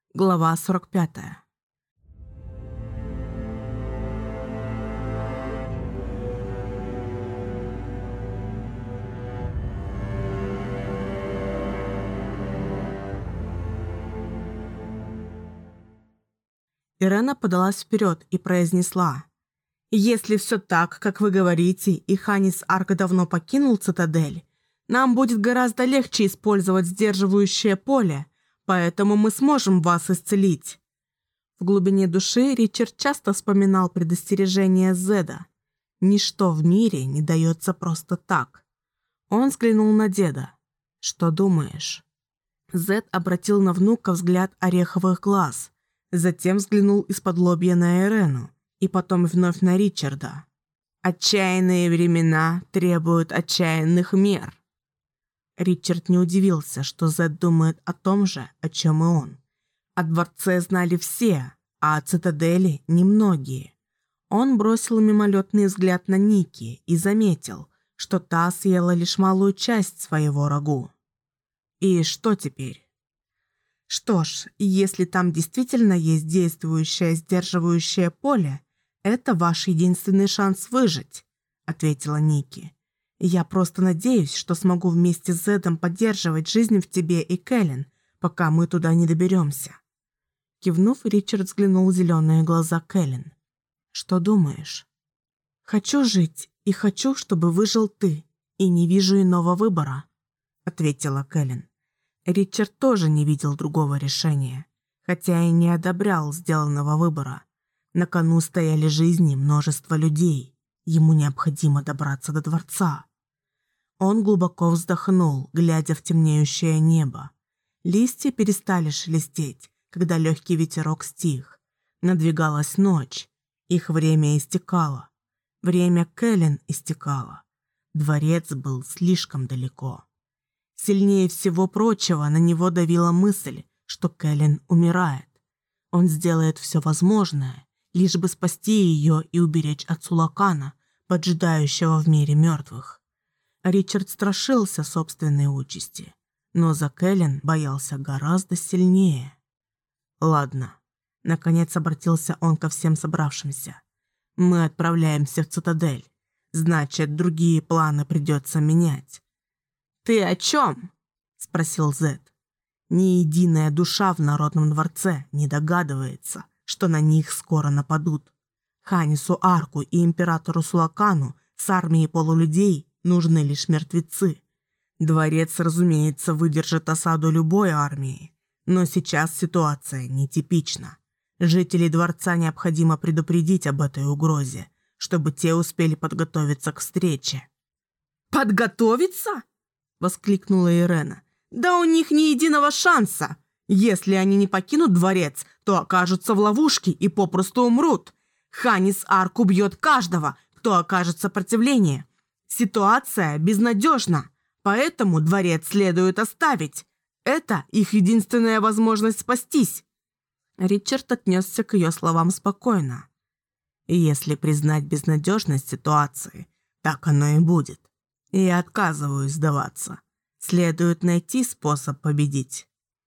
Глава 45. Ирена подалась вперед и произнесла: «Если все так, как вы говорите, и Ханис Арк давно покинул цитадель, нам будет гораздо легче использовать сдерживающее поле, поэтому мы сможем вас исцелить». В глубине души Ричард часто вспоминал предостережение Зеда. Ничто в мире не дается просто так. Он взглянул на деда. «Что думаешь?» Зед обратил на внука взгляд ореховых глаз, затем взглянул из-под-лобья на Ирену и потом вновь на Ричарда. «Отчаянные времена требуют отчаянных мер». Ричард не удивился, что Зед думает о том же, о чем и он. О дворце знали все, а о цитадели немногие. Он бросил мимолетный взгляд на Ники и заметил, что та съела лишь малую часть своего рагу. И что теперь? Что ж, если там действительно есть действующее сдерживающее поле, это ваш единственный шанс выжить, ответила Ники. Я просто надеюсь, что смогу вместе с Зедом поддерживать жизнь в тебе и Кэлен, пока мы туда не доберемся. Кивнув, Ричард взглянул в зеленые глаза Кэлен. «Что думаешь?» «Хочу жить, и хочу, чтобы выжил ты, и не вижу иного выбора», — ответила Кэлен. Ричард тоже не видел другого решения, хотя и не одобрял сделанного выбора. На кону стояли жизни множества людей. Ему необходимо добраться до дворца. Он глубоко вздохнул, глядя в темнеющее небо. Листья перестали шелестеть, когда легкий ветерок стих. Надвигалась ночь. Их время истекало. Время Кэлен истекало. Дворец был слишком далеко. Сильнее всего прочего на него давила мысль, что Кэлен умирает. Он сделает все возможное, лишь бы спасти ее и уберечь от Сулакана, поджидающего в мире мертвых. Ричард страшился собственной участи, но за Кэлен боялся гораздо сильнее. «Ладно», — наконец обратился он ко всем собравшимся. «Мы отправляемся в цитадель. Значит, другие планы придется менять». «Ты о чем?» — спросил Зед. «Ни единая душа в Народном дворце не догадывается, что на них скоро нападут. Ханису Арку и императору Сулакану с армией полулюдей нужны лишь мертвецы. Дворец, разумеется, выдержит осаду любой армии, но сейчас ситуация нетипична. Жителей дворца необходимо предупредить об этой угрозе, чтобы те успели подготовиться к встрече». «Подготовиться?» — воскликнула Ирена. «Да у них ни единого шанса! Если они не покинут дворец, то окажутся в ловушке и попросту умрут. Ханис Арк убьет каждого, кто окажет сопротивление. Ситуация безнадежна, поэтому дворец следует оставить. Это их единственная возможность спастись». Ричард отнесся к ее словам спокойно. «Если признать безнадежность ситуации, так оно и будет. Я отказываюсь сдаваться. Следует найти способ победить».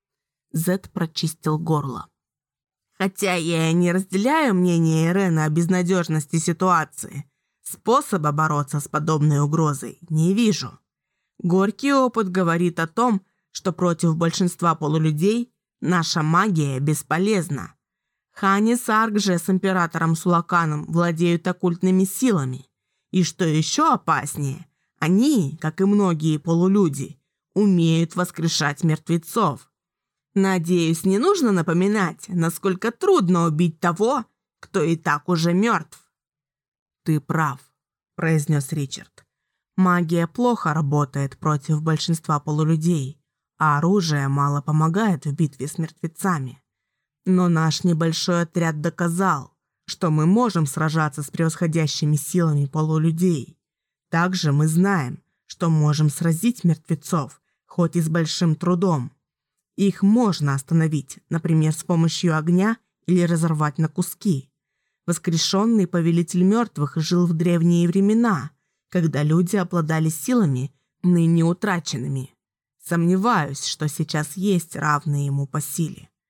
Зед прочистил горло. «Хотя я и не разделяю мнение Ирены о безнадежности ситуации, способа бороться с подобной угрозой не вижу. Горький опыт говорит о том, что против большинства полулюдей наша магия бесполезна. Ханис Арк же с императором Сулаканом владеют оккультными силами. И что еще опаснее, они, как и многие полулюди, умеют воскрешать мертвецов. Надеюсь, не нужно напоминать, насколько трудно убить того, кто и так уже мертв». «Ты прав», — произнес Ричард. «Магия плохо работает против большинства полулюдей, а оружие мало помогает в битве с мертвецами. Но наш небольшой отряд доказал, что мы можем сражаться с превосходящими силами полулюдей. Также мы знаем, что можем сразить мертвецов, хоть и с большим трудом. Их можно остановить, например, с помощью огня или разорвать на куски. Воскрешенный повелитель мертвых жил в древние времена, когда люди обладали силами, ныне утраченными. Сомневаюсь, что сейчас есть равные ему по силе.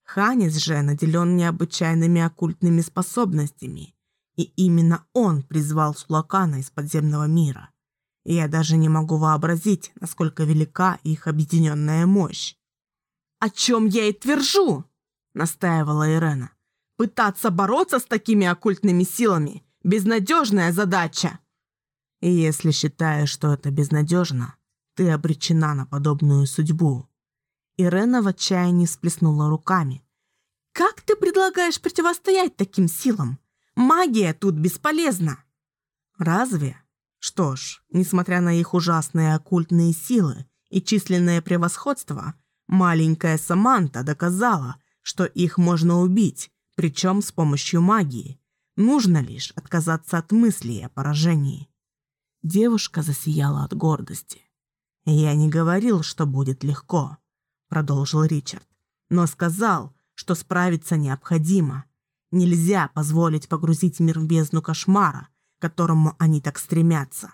Ханис же наделен необычайными оккультными способностями, и именно он призвал Сулакана из подземного мира. И я даже не могу вообразить, насколько велика их объединенная мощь. «О чем я и твержу!» — настаивала Ирена. «Пытаться бороться с такими оккультными силами — безнадежная задача!» «И если считаешь, что это безнадежно, ты обречена на подобную судьбу». Ирена в отчаянии всплеснула руками. «Как ты предлагаешь противостоять таким силам? Магия тут бесполезна!» «Разве? Что ж, несмотря на их ужасные оккультные силы и численное превосходство, маленькая Саманта доказала, что их можно убить, причем с помощью магии. Нужно лишь отказаться от мыслей о поражении». Девушка засияла от гордости. «Я не говорил, что будет легко», — продолжил Ричард, «но сказал, что справиться необходимо. Нельзя позволить погрузить мир в бездну кошмара, к которому они так стремятся».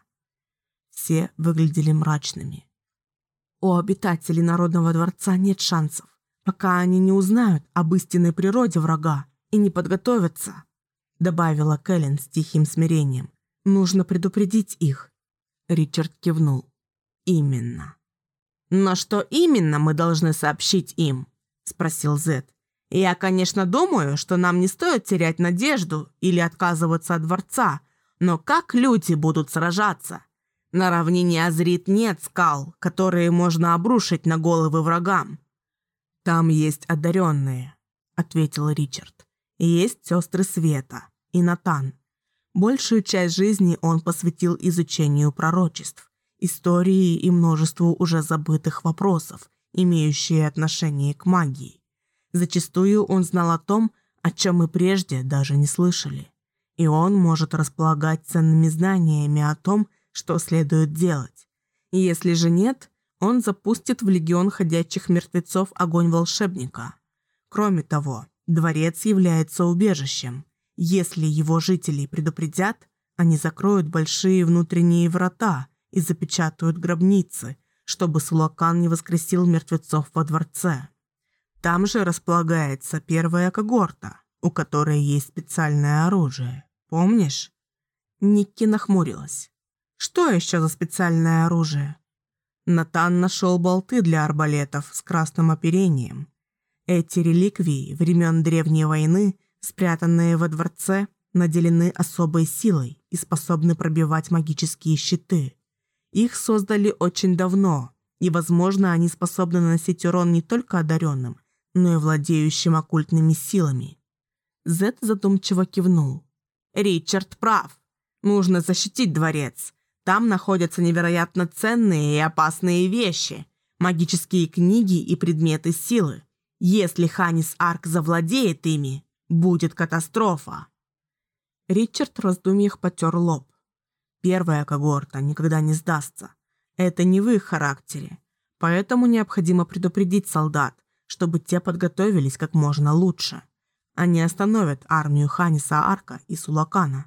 Все выглядели мрачными. «У обитателей Народного дворца нет шансов, пока они не узнают об истинной природе врага и не подготовятся», — добавила Кэлен с тихим смирением. «Нужно предупредить их». Ричард кивнул. «Именно». «Но что именно мы должны сообщить им?» — спросил Зет. «Я, конечно, думаю, что нам не стоит терять надежду или отказываться от дворца, но как люди будут сражаться? На равнине Азрит нет скал, которые можно обрушить на головы врагам». «Там есть одаренные», — ответил Ричард. «Есть сестры Света и Натан. Большую часть жизни он посвятил изучению пророчеств, истории и множеству уже забытых вопросов, имеющие отношение к магии. Зачастую он знал о том, о чем мы прежде даже не слышали. И он может располагать ценными знаниями о том, что следует делать. И если же нет, он запустит в легион ходячих мертвецов огонь волшебника. Кроме того, дворец является убежищем. Если его жителей предупредят, они закроют большие внутренние врата и запечатают гробницы, чтобы Сулакан не воскресил мертвецов во дворце. Там же располагается первая когорта, у которой есть специальное оружие. Помнишь?» Никки нахмурилась. «Что еще за специальное оружие?» Натан нашел болты для арбалетов с красным оперением. Эти реликвии времен Древней войны, спрятанные во дворце, наделены особой силой и способны пробивать магические щиты. Их создали очень давно, и, возможно, они способны наносить урон не только одаренным, но и владеющим оккультными силами. Зет задумчиво кивнул. «Ричард прав. Нужно защитить дворец. Там находятся невероятно ценные и опасные вещи, магические книги и предметы силы. Если Ханис Арк завладеет ими, будет катастрофа». Ричард в раздумьях потер лоб. Первая когорта никогда не сдастся. Это не в их характере. Поэтому необходимо предупредить солдат, чтобы те подготовились как можно лучше. Они остановят армию Ханиса Арка и Сулакана.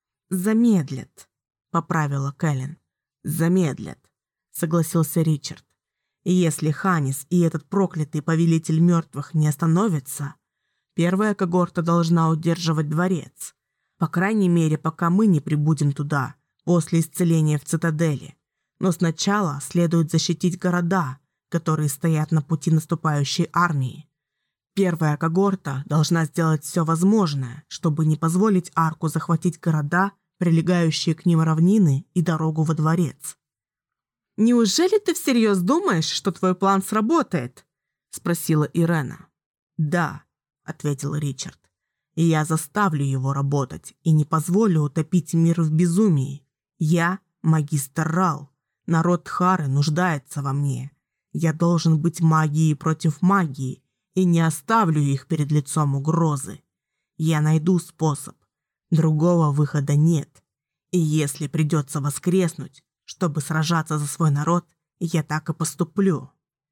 «Замедлят», — поправила Кэлен. «Замедлят», — согласился Ричард. «И если Ханис и этот проклятый повелитель мертвых не остановятся, первая когорта должна удерживать дворец. По крайней мере, пока мы не прибудем туда, после исцеления в цитадели. Но сначала следует защитить города, которые стоят на пути наступающей армии. Первая когорта должна сделать все возможное, чтобы не позволить Арку захватить города, прилегающие к ним равнины и дорогу во дворец». «Неужели ты всерьез думаешь, что твой план сработает?» — спросила Ирена. «Да», — ответил Ричард. «И я заставлю его работать и не позволю утопить мир в безумии. Я магистр Рал. Народ Тхары нуждается во мне. Я должен быть магией против магии и не оставлю их перед лицом угрозы. Я найду способ. Другого выхода нет. И если придется воскреснуть, чтобы сражаться за свой народ, я так и поступлю».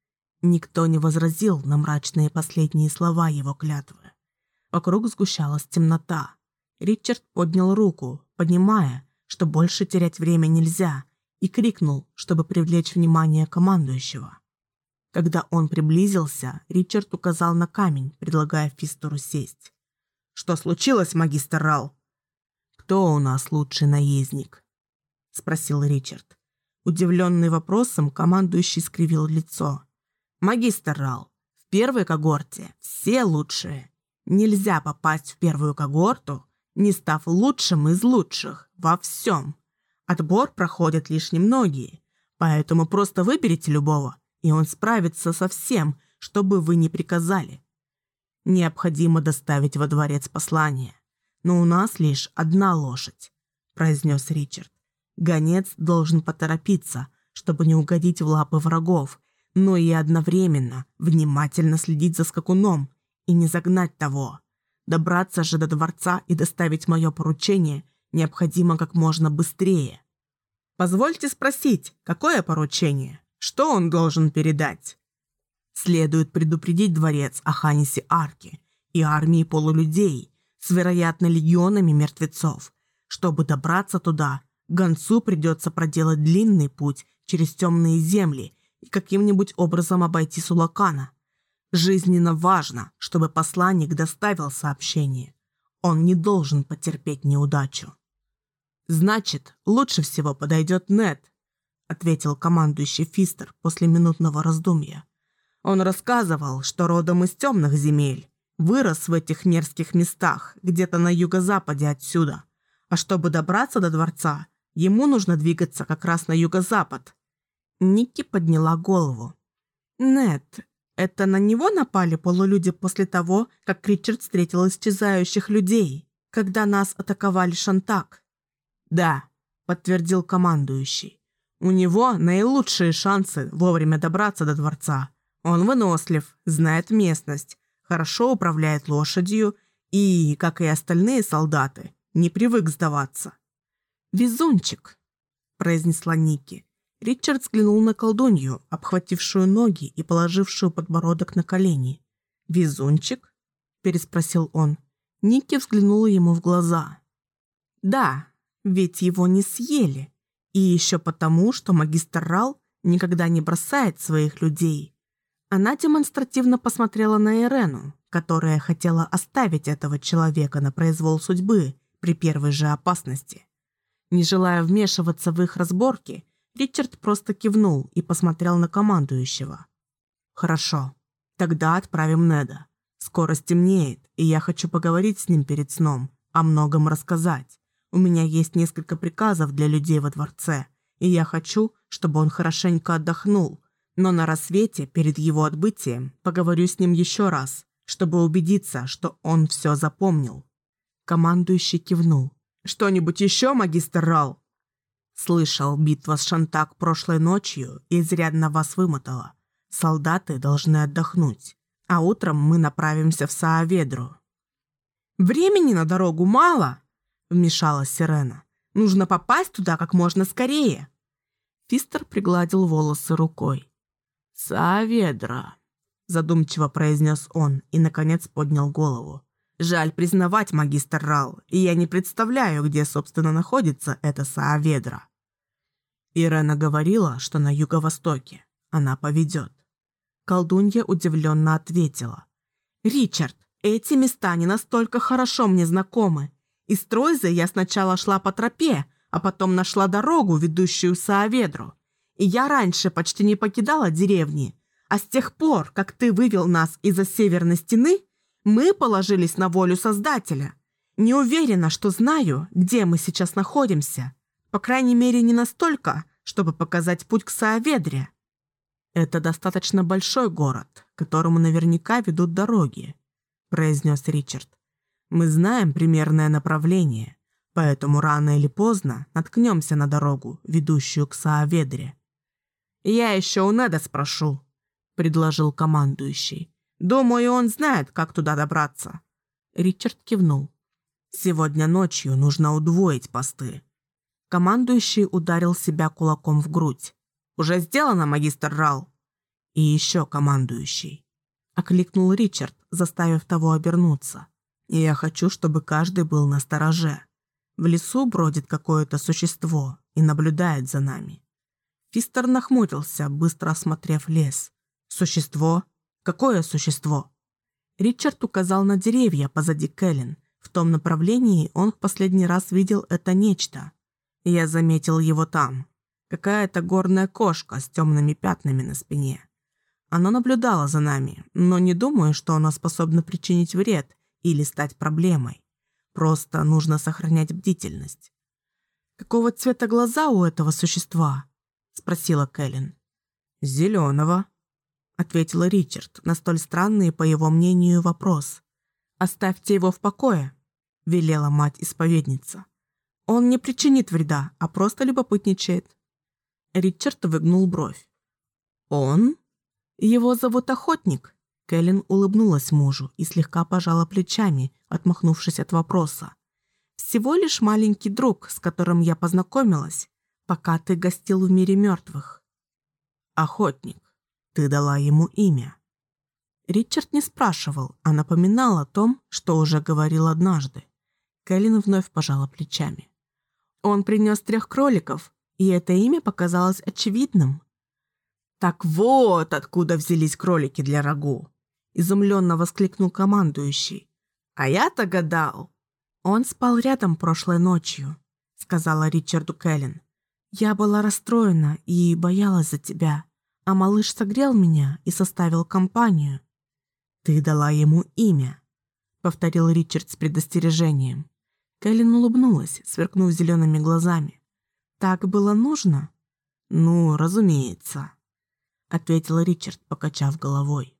Никто не возразил на мрачные последние слова его клятвы. Вокруг сгущалась темнота. Ричард поднял руку, понимая, что больше терять время нельзя, и крикнул, чтобы привлечь внимание командующего. Когда он приблизился, Ричард указал на камень, предлагая Фистеру сесть. «Что случилось, магистр Рал?» «Кто у нас лучший наездник?» — спросил Ричард. Удивленный вопросом, командующий скривил лицо. «Магистр Рал, в первой когорте все лучшие. Нельзя попасть в первую когорту, не став лучшим из лучших во всем. Отбор проходят лишь немногие, поэтому просто выберите любого, и он справится со всем, что бы вы ни приказали. Необходимо доставить во дворец послание, но у нас лишь одна лошадь», — произнес Ричард. «Гонец должен поторопиться, чтобы не угодить в лапы врагов, но и одновременно внимательно следить за скакуном и не загнать того. Добраться же до дворца и доставить мое поручение необходимо как можно быстрее». «Позвольте спросить, какое поручение? Что он должен передать?» «Следует предупредить дворец о Ханисе Арке и армии полулюдей с, вероятно, легионами мертвецов. Чтобы добраться туда, гонцу придется проделать длинный путь через темные земли и каким-нибудь образом обойти Сулакана. Жизненно важно, чтобы посланник доставил сообщение. Он не должен потерпеть неудачу». «Значит, лучше всего подойдет Нед», — ответил командующий Фистер после минутного раздумья. «Он рассказывал, что родом из темных земель, вырос в этих мерзких местах, где-то на юго-западе отсюда. А чтобы добраться до дворца, ему нужно двигаться как раз на юго-запад». Никки подняла голову. «Нед, это на него напали полулюди после того, как Ричард встретил исчезающих людей, когда нас атаковали Шантак?» «Да», — подтвердил командующий. «У него наилучшие шансы вовремя добраться до дворца. Он вынослив, знает местность, хорошо управляет лошадью и, как и остальные солдаты, не привык сдаваться». «Везунчик», — произнесла Никки. Ричард взглянул на колдунью, обхватившую ноги и положившую подбородок на колени. «Везунчик?» – переспросил он. Никки взглянула ему в глаза. «Да, ведь его не съели. И еще потому, что магистр Рал никогда не бросает своих людей». Она демонстративно посмотрела на Ирену, которая хотела оставить этого человека на произвол судьбы при первой же опасности. Не желая вмешиваться в их разборки, Ричард просто кивнул и посмотрел на командующего. «Хорошо, тогда отправим Неда. Скоро стемнеет, и я хочу поговорить с ним перед сном, о многом рассказать. У меня есть несколько приказов для людей во дворце, и я хочу, чтобы он хорошенько отдохнул, но на рассвете, перед его отбытием, поговорю с ним еще раз, чтобы убедиться, что он все запомнил». Командующий кивнул. «Что-нибудь еще, магистр Рал?» «Слышал, битва с Шантак прошлой ночью изрядно вас вымотала. Солдаты должны отдохнуть, а утром мы направимся в Сааведру». «Времени на дорогу мало», — вмешалась Сирена. «Нужно попасть туда как можно скорее». Фистер пригладил волосы рукой. «Сааведра», — задумчиво произнес он и, наконец, поднял голову. «Жаль признавать, магистр Рал, и я не представляю, где, собственно, находится эта Сааведра». Ирена говорила, что на юго-востоке. Она поведет. Колдунья удивленно ответила. «Ричард, эти места не настолько хорошо мне знакомы. Из Тройзы я сначала шла по тропе, а потом нашла дорогу, ведущую в Сааведру. И я раньше почти не покидала деревни, а с тех пор, как ты вывел нас из-за северной стены, мы положились на волю Создателя. Не уверена, что знаю, где мы сейчас находимся. По крайней мере, не настолько, чтобы показать путь к Сааведре». «Это достаточно большой город, к которому наверняка ведут дороги», — произнес Ричард. «Мы знаем примерное направление, поэтому рано или поздно наткнемся на дорогу, ведущую к Сааведре». «Я еще у Неда спрошу», — предложил командующий. «Думаю, он знает, как туда добраться». Ричард кивнул. «Сегодня ночью нужно удвоить посты». Командующий ударил себя кулаком в грудь. «Уже сделано, магистр Рал?» «И еще командующий», — окликнул Ричард, заставив того обернуться. «И я хочу, чтобы каждый был настороже. В лесу бродит какое-то существо и наблюдает за нами». Фистер нахмурился, быстро осмотрев лес. Существо? Какое существо? Ричард указал на деревья позади Кэлен. В том направлении он в последний раз видел это нечто. Я заметил его там. Какая-то горная кошка с темными пятнами на спине. Оно наблюдало за нами, но не думаю, что оно способно причинить вред или стать проблемой. Просто нужно сохранять бдительность. «Какого цвета глаза у этого существа?» – спросила Кэлен. «Зеленого», – ответил Ричард на столь странный, по его мнению, вопрос. «Оставьте его в покое», – велела мать-исповедница. «Он не причинит вреда, а просто любопытничает». Ричард выгнул бровь. «Он? Его зовут Охотник». Кэлен улыбнулась мужу и слегка пожала плечами, отмахнувшись от вопроса. «Всего лишь маленький друг, с которым я познакомилась, пока ты гостил в мире мертвых». «Охотник. Ты дала ему имя». Ричард не спрашивал, а напоминал о том, что уже говорил однажды. Кэлен вновь пожала плечами. «Он принес 3 кроликов, и это имя показалось очевидным». «Так вот откуда взялись кролики для рагу!» – изумленно воскликнул командующий. «А я-то гадал!» «Он спал рядом прошлой ночью», – сказала Ричарду Кэлен. «Я была расстроена и боялась за тебя, а малыш согрел меня и составил компанию». «Ты дала ему имя», – повторил Ричард с предостережением. Кэлен улыбнулась, сверкнув зелеными глазами. «Так было нужно?» «Ну, разумеется», – ответил Ричард, покачав головой.